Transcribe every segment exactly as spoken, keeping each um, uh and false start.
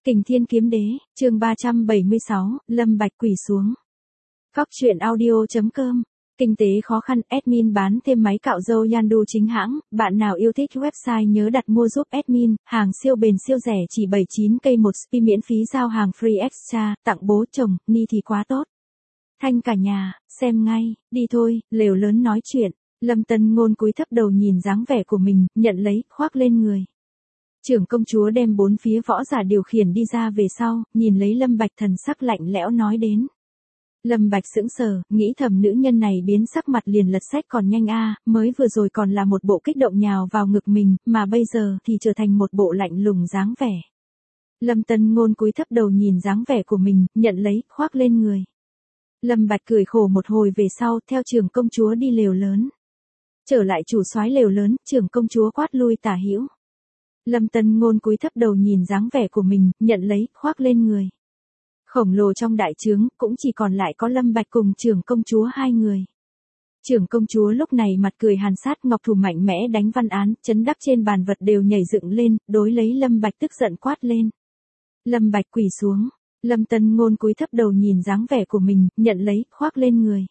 Kình Thiên Kiếm Đế, chương ba trăm bảy mươi sáu, Lâm Bạch quỳ xuống. Cóc truyện audio chấm com. Kinh tế khó khăn, admin bán thêm máy cạo râu Yandu chính hãng, bạn nào yêu thích website nhớ đặt mua giúp admin, hàng siêu bền siêu rẻ chỉ bảy mươi chín k một spi miễn phí giao hàng free extra, tặng bố chồng, ni thì quá tốt. Thanh cả nhà, xem ngay, đi thôi, lều lớn nói chuyện. Lâm Tân Ngôn cúi thấp đầu nhìn dáng vẻ của mình, nhận lấy, khoác lên người. Trưởng công chúa đem bốn phía võ giả điều khiển đi ra về sau, nhìn lấy Lâm Bạch thần sắc lạnh lẽo nói đến. Lâm Bạch sững sờ, nghĩ thầm nữ nhân này biến sắc mặt liền lật sách còn nhanh a, mới vừa rồi còn là một bộ kích động nhào vào ngực mình, mà bây giờ thì trở thành một bộ lạnh lùng dáng vẻ. Lâm Tân Ngôn cúi thấp đầu nhìn dáng vẻ của mình, nhận lấy, khoác lên người. Lâm Bạch cười khổ một hồi về sau, theo trưởng công chúa đi lều lớn. Trở lại chủ soái lều lớn, trưởng công chúa quát lui tả hữu. Lâm Tân Ngôn cúi thấp đầu nhìn dáng vẻ của mình, nhận lấy, khoác lên người. Khổng lồ trong đại trướng, cũng chỉ còn lại có Lâm Bạch cùng trưởng công chúa hai người. Trưởng công chúa lúc này mặt cười hàn sát, ngọc thủ mạnh mẽ đánh văn án, chấn đắc trên bàn vật đều nhảy dựng lên, đối lấy Lâm Bạch tức giận quát lên. Lâm Bạch quỳ xuống. Lâm Tân Ngôn cúi thấp đầu nhìn dáng vẻ của mình, nhận lấy, khoác lên người.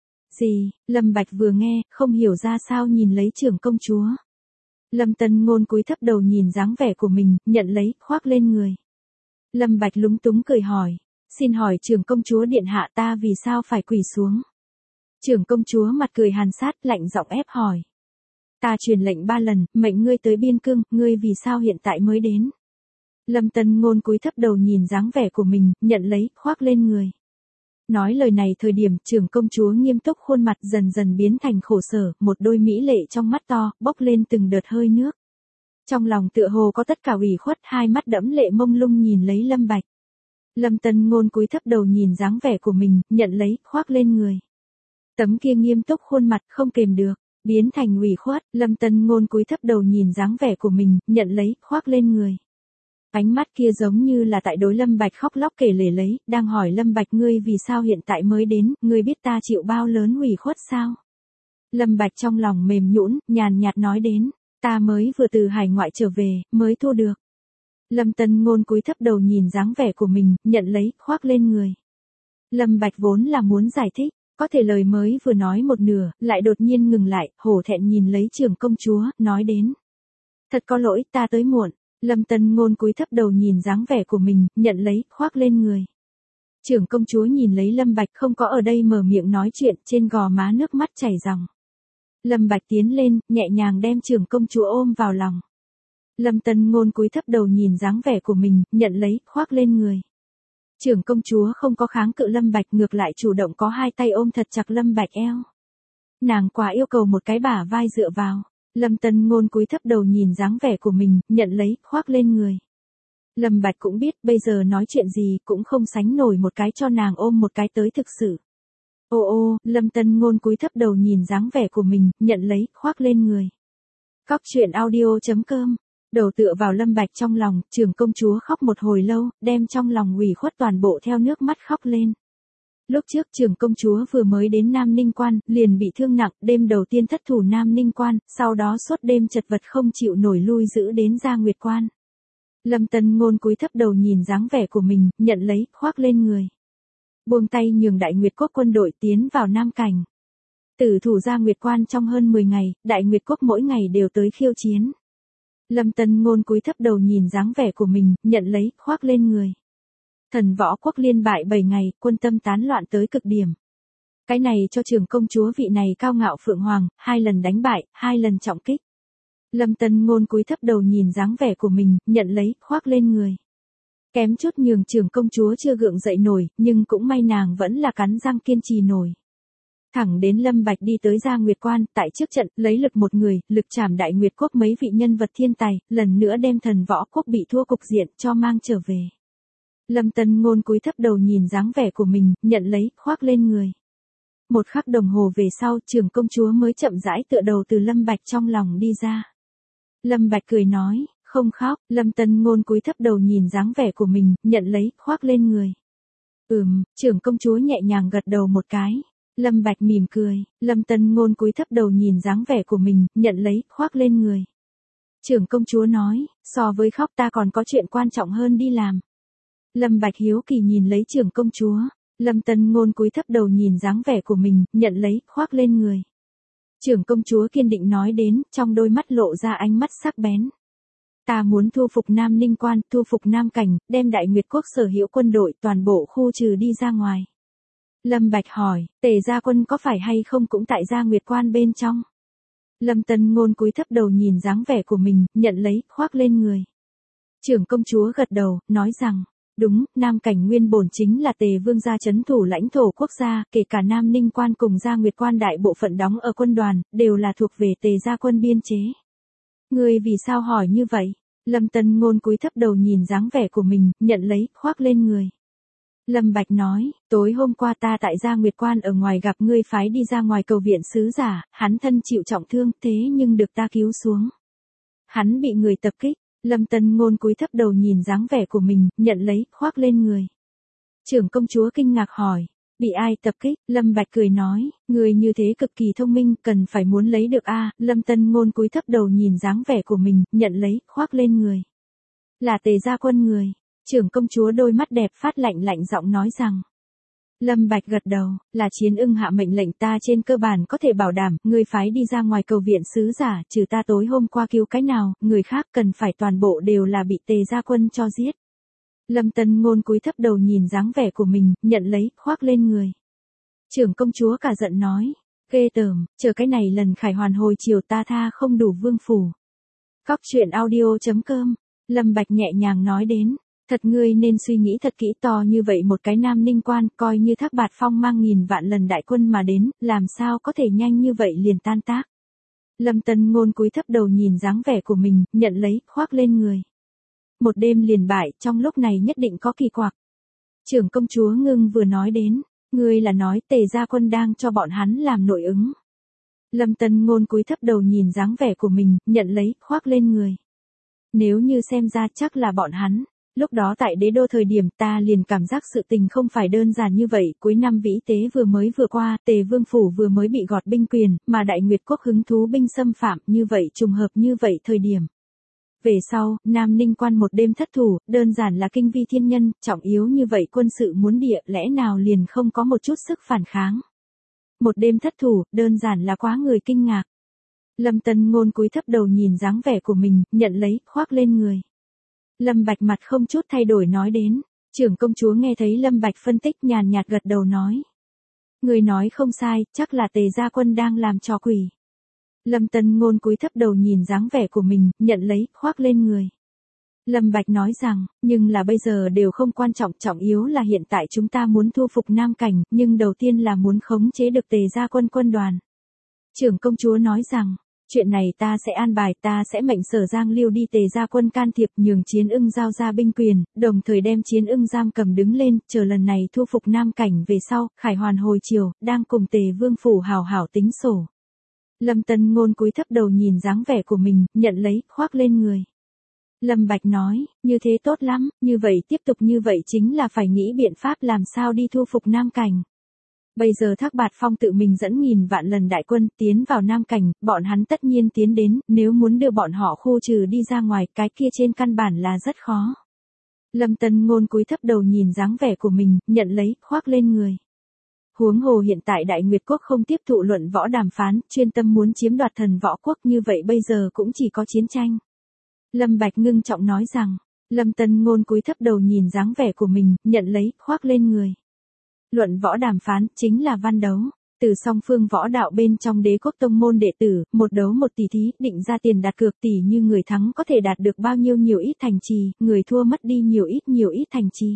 Gì? Lâm Bạch vừa nghe, không hiểu ra sao nhìn lấy trưởng công chúa. Lâm Tân Ngôn cúi thấp đầu nhìn dáng vẻ của mình, nhận lấy, khoác lên người. Lâm Bạch lúng túng cười hỏi, xin hỏi trưởng công chúa điện hạ ta vì sao phải quỳ xuống? Trưởng công chúa mặt cười hàn sát, lạnh giọng ép hỏi. Ta truyền lệnh ba lần, mệnh ngươi tới biên cương, ngươi vì sao hiện tại mới đến? Lâm Tân Ngôn cúi thấp đầu nhìn dáng vẻ của mình, nhận lấy, khoác lên người. Nói lời này thời điểm trưởng công chúa nghiêm túc, khuôn mặt dần dần biến thành khổ sở, một đôi mỹ lệ trong mắt to, bốc lên từng đợt hơi nước. Trong lòng tựa hồ có tất cả ủy khuất, hai mắt đẫm lệ mông lung nhìn lấy Lâm Bạch. Lâm Tân Ngôn cúi thấp đầu nhìn dáng vẻ của mình, nhận lấy, khoác lên người. Tấm kia nghiêm túc khuôn mặt không kềm được, biến thành ủy khuất, Lâm Tân Ngôn cúi thấp đầu nhìn dáng vẻ của mình, nhận lấy, khoác lên người. Ánh mắt kia giống như là tại đối Lâm Bạch khóc lóc kể lể lấy, đang hỏi Lâm Bạch ngươi vì sao hiện tại mới đến, ngươi biết ta chịu bao lớn ủy khuất sao? Lâm Bạch trong lòng mềm nhũn, nhàn nhạt nói đến, ta mới vừa từ hải ngoại trở về, mới thu được. Lâm Tân Ngôn cúi thấp đầu nhìn dáng vẻ của mình, nhận lấy, khoác lên người. Lâm Bạch vốn là muốn giải thích, có thể lời mới vừa nói một nửa, lại đột nhiên ngừng lại, hổ thẹn nhìn lấy trưởng công chúa, nói đến. Thật có lỗi, ta tới muộn. Lâm Tân Ngôn cúi thấp đầu nhìn dáng vẻ của mình, nhận lấy, khoác lên người. Trưởng công chúa nhìn lấy Lâm Bạch không có ở đây mở miệng nói chuyện, trên gò má nước mắt chảy ròng. Lâm Bạch tiến lên, nhẹ nhàng đem trưởng công chúa ôm vào lòng. Lâm Tân Ngôn cúi thấp đầu nhìn dáng vẻ của mình, nhận lấy, khoác lên người. Trưởng công chúa không có kháng cự Lâm Bạch, ngược lại chủ động có hai tay ôm thật chặt Lâm Bạch eo. Nàng quá yêu cầu một cái bả vai dựa vào. Lâm Tân Ngôn cúi thấp đầu nhìn dáng vẻ của mình, nhận lấy, khoác lên người. Lâm Bạch cũng biết bây giờ nói chuyện gì cũng không sánh nổi một cái cho nàng ôm một cái tới thực sự. Ô ô, Lâm Tân Ngôn cúi thấp đầu nhìn dáng vẻ của mình, nhận lấy, khoác lên người. Cóc truyện audio chấm com. Đầu tựa vào Lâm Bạch trong lòng, trưởng công chúa khóc một hồi lâu, đem trong lòng ủy khuất toàn bộ theo nước mắt khóc lên. Lúc trước trưởng công chúa vừa mới đến Nam Ninh Quan, liền bị thương nặng, đêm đầu tiên thất thủ Nam Ninh Quan, sau đó suốt đêm chật vật không chịu nổi lui giữ đến Gia Nguyệt Quan. Lâm Tân Ngôn cúi thấp đầu nhìn dáng vẻ của mình, nhận lấy, khoác lên người. Buông tay nhường Đại Nguyệt Quốc quân đội tiến vào Nam Cảnh. Tử thủ Gia Nguyệt Quan trong hơn mười ngày, Đại Nguyệt Quốc mỗi ngày đều tới khiêu chiến. Lâm Tân Ngôn cúi thấp đầu nhìn dáng vẻ của mình, nhận lấy, khoác lên người. Thần Võ Quốc liên bại bảy ngày, quân tâm tán loạn tới cực điểm. Cái này cho trưởng công chúa vị này cao ngạo Phượng Hoàng, hai lần đánh bại, hai lần trọng kích. Lâm Tân Ngôn cúi thấp đầu nhìn dáng vẻ của mình, nhận lấy, khoác lên người. Kém chút nhường trưởng công chúa chưa gượng dậy nổi, nhưng cũng may nàng vẫn là cắn răng kiên trì nổi. Thẳng đến Lâm Bạch đi tới Gia Nguyệt Quan, tại trước trận, lấy lực một người, lực trảm Đại Nguyệt Quốc mấy vị nhân vật thiên tài, lần nữa đem Thần Võ Quốc bị thua cục diện cho mang trở về. Lâm Tân Ngôn cúi thấp đầu nhìn dáng vẻ của mình, nhận lấy, khoác lên người. Một khắc đồng hồ về sau, trưởng công chúa mới chậm rãi tựa đầu từ Lâm Bạch trong lòng đi ra. Lâm Bạch cười nói, không khóc, Lâm Tân Ngôn cúi thấp đầu nhìn dáng vẻ của mình, nhận lấy, khoác lên người. Ừm, trưởng công chúa nhẹ nhàng gật đầu một cái. Lâm Bạch mỉm cười, Lâm Tân Ngôn cúi thấp đầu nhìn dáng vẻ của mình, nhận lấy, khoác lên người. Trưởng công chúa nói, so với khóc ta còn có chuyện quan trọng hơn đi làm. Lâm Bạch hiếu kỳ nhìn lấy trưởng công chúa. Lâm Tân Ngôn cúi thấp đầu nhìn dáng vẻ của mình, nhận lấy, khoác lên người. Trưởng công chúa kiên định nói đến, trong đôi mắt lộ ra ánh mắt sắc bén. Ta muốn thu phục Nam Ninh Quan, thu phục Nam Cảnh, đem Đại Nguyệt Quốc sở hữu quân đội toàn bộ khu trừ đi ra ngoài. Lâm Bạch hỏi, Tề gia quân có phải hay không cũng tại Gia Nguyệt Quan bên trong? Lâm Tân Ngôn cúi thấp đầu nhìn dáng vẻ của mình, nhận lấy, khoác lên người. Trưởng công chúa gật đầu, nói rằng, đúng, Nam Cảnh nguyên bổn chính là Tề vương gia trấn thủ lãnh thổ quốc gia, kể cả Nam Ninh Quan cùng Gia Nguyệt Quan đại bộ phận đóng ở quân đoàn, đều là thuộc về Tề gia quân biên chế. Ngươi vì sao hỏi như vậy? Lâm Tân Ngôn cúi thấp đầu nhìn dáng vẻ của mình, nhận lấy, khoác lên người. Lâm Bạch nói, tối hôm qua ta tại Gia Nguyệt Quan ở ngoài gặp ngươi phái đi ra ngoài cầu viện sứ giả, hắn thân chịu trọng thương, thế nhưng được ta cứu xuống. Hắn bị người tập kích. Lâm Tân Ngôn cúi thấp đầu nhìn dáng vẻ của mình, nhận lấy, khoác lên người. Trưởng công chúa kinh ngạc hỏi, bị ai tập kích? Lâm Bạch cười nói, người như thế cực kỳ thông minh, cần phải muốn lấy được a. Lâm Tân Ngôn cúi thấp đầu nhìn dáng vẻ của mình, nhận lấy, khoác lên người. Là Tề gia quân người. Trưởng công chúa đôi mắt đẹp phát lạnh lạnh giọng nói rằng. Lâm Bạch gật đầu, là Chiến Ưng hạ mệnh lệnh ta trên cơ bản có thể bảo đảm, người phái đi ra ngoài cầu viện sứ giả, trừ ta tối hôm qua cứu cái nào, người khác cần phải toàn bộ đều là bị Tề gia quân cho giết. Lâm Tân Ngôn cúi thấp đầu nhìn dáng vẻ của mình, nhận lấy, khoác lên người. Trưởng công chúa cả giận nói, ghê tởm, chờ cái này lần khải hoàn hồi chiều ta tha không đủ vương phủ. Cóc truyện audio chấm com, Lâm Bạch nhẹ nhàng nói đến. Thật ngươi nên suy nghĩ thật kỹ, to như vậy một cái Nam Ninh Quan, coi như Thác Bạt Phong mang nghìn vạn lần đại quân mà đến, làm sao có thể nhanh như vậy liền tan tác. Lâm Tân Ngôn cúi thấp đầu nhìn dáng vẻ của mình, nhận lấy, khoác lên người. Một đêm liền bại, trong lúc này nhất định có kỳ quặc. Trưởng công chúa ngưng vừa nói đến, ngươi là nói Tề gia quân đang cho bọn hắn làm nội ứng. Lâm Tân Ngôn cúi thấp đầu nhìn dáng vẻ của mình, nhận lấy, khoác lên người. Nếu như xem ra chắc là bọn hắn. Lúc đó tại đế đô thời điểm ta liền cảm giác sự tình không phải đơn giản như vậy, cuối năm vĩ tế vừa mới vừa qua, Tề vương phủ vừa mới bị gọt binh quyền, mà Đại Nguyệt Quốc hứng thú binh xâm phạm, như vậy trùng hợp như vậy thời điểm. Về sau, Nam Ninh Quan một đêm thất thủ, đơn giản là kinh vi thiên nhân, trọng yếu như vậy quân sự muốn địa, lẽ nào liền không có một chút sức phản kháng. Một đêm thất thủ, đơn giản là quá người kinh ngạc. Lâm Tân Ngôn cúi thấp đầu nhìn dáng vẻ của mình, nhận lấy, khoác lên người. Lâm Bạch mặt không chút thay đổi nói đến, trưởng công chúa nghe thấy Lâm Bạch phân tích nhàn nhạt gật đầu nói. Người nói không sai, chắc là Tề gia quân đang làm trò quỷ. Lâm Tân Ngôn cúi thấp đầu nhìn dáng vẻ của mình, nhận lấy, khoác lên người. Lâm Bạch nói rằng, nhưng là bây giờ đều không quan trọng, trọng yếu là hiện tại chúng ta muốn thu phục Nam Cảnh, nhưng đầu tiên là muốn khống chế được Tề gia quân quân đoàn. Trưởng công chúa nói rằng, chuyện này ta sẽ an bài, ta sẽ mệnh Sở Giang Liêu đi Tề gia quân can thiệp, nhường Chiến Ưng giao ra binh quyền, đồng thời đem Chiến Ưng giam cầm đứng lên, chờ lần này thu phục Nam Cảnh về sau, khải hoàn hồi chiều, đang cùng Tề vương phủ hào hảo tính sổ. Lâm Tân Ngôn cúi thấp đầu nhìn dáng vẻ của mình, nhận lấy, khoác lên người. Lâm Bạch nói, như thế tốt lắm, như vậy tiếp tục như vậy chính là phải nghĩ biện pháp làm sao đi thu phục Nam Cảnh. Bây giờ Thác Bạt Phong tự mình dẫn nghìn vạn lần đại quân tiến vào Nam Cảnh, bọn hắn tất nhiên tiến đến, nếu muốn đưa bọn họ khu trừ đi ra ngoài, cái kia trên căn bản là rất khó. Lâm Tân Ngôn cúi thấp đầu nhìn dáng vẻ của mình, nhận lấy, khoác lên người. Huống hồ hiện tại Đại Nguyệt Quốc không tiếp thụ luận võ đàm phán, chuyên tâm muốn chiếm đoạt Thần Võ Quốc, như vậy bây giờ cũng chỉ có chiến tranh. Lâm Bạch ngưng trọng nói rằng, Lâm Tân Ngôn cúi thấp đầu nhìn dáng vẻ của mình, nhận lấy, khoác lên người. Luận võ đàm phán, chính là văn đấu. Từ song phương võ đạo bên trong Đế Quốc tông môn đệ tử, một đấu một tỷ thí, định ra tiền đặt cược tỷ như người thắng có thể đạt được bao nhiêu nhiều ít thành trì, người thua mất đi nhiều ít nhiều ít thành trì.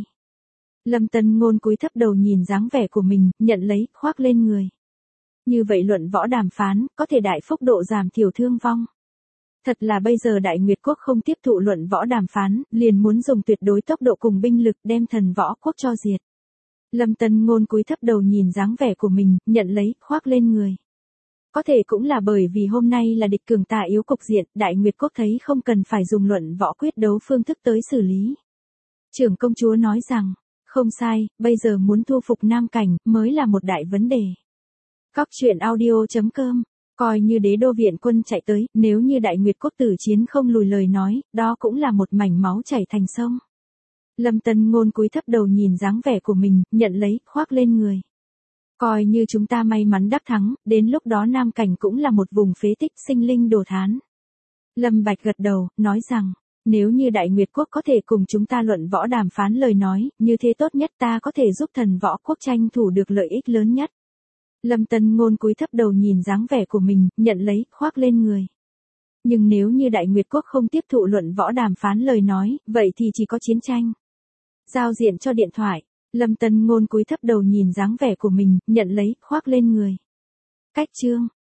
Lâm Tân Ngôn cúi thấp đầu nhìn dáng vẻ của mình, nhận lấy, khoác lên người. Như vậy luận võ đàm phán, có thể đại phúc độ giảm thiểu thương vong. Thật là bây giờ Đại Nguyệt Quốc không tiếp thụ luận võ đàm phán, liền muốn dùng tuyệt đối tốc độ cùng binh lực đem Thần Võ Quốc cho diệt. Lâm Tân Ngôn cúi thấp đầu nhìn dáng vẻ của mình, nhận lấy, khoác lên người. Có thể cũng là bởi vì hôm nay là địch cường tà yếu cục diện, Đại Nguyệt Quốc thấy không cần phải dùng luận võ quyết đấu phương thức tới xử lý. Trưởng công chúa nói rằng, không sai, bây giờ muốn thu phục Nam Cảnh, mới là một đại vấn đề. Cóc truyện audio chấm com, coi như đế đô viện quân chạy tới, nếu như Đại Nguyệt Quốc tử chiến không lùi lời nói, đó cũng là một mảnh máu chảy thành sông. Lâm Tân Ngôn cúi thấp đầu nhìn dáng vẻ của mình, nhận lấy, khoác lên người. Coi như chúng ta may mắn đắc thắng, đến lúc đó Nam Cảnh cũng là một vùng phế tích sinh linh đồ thán. Lâm Bạch gật đầu, nói rằng, nếu như Đại Nguyệt Quốc có thể cùng chúng ta luận võ đàm phán lời nói, như thế tốt nhất ta có thể giúp Thần Võ Quốc tranh thủ được lợi ích lớn nhất. Lâm Tân Ngôn cúi thấp đầu nhìn dáng vẻ của mình, nhận lấy, khoác lên người. Nhưng nếu như Đại Nguyệt Quốc không tiếp thụ luận võ đàm phán lời nói, vậy thì chỉ có chiến tranh. Giao diện cho điện thoại. Lâm Tân Ngôn cúi thấp đầu nhìn dáng vẻ của mình, nhận lấy, khoác lên người. Cách chương.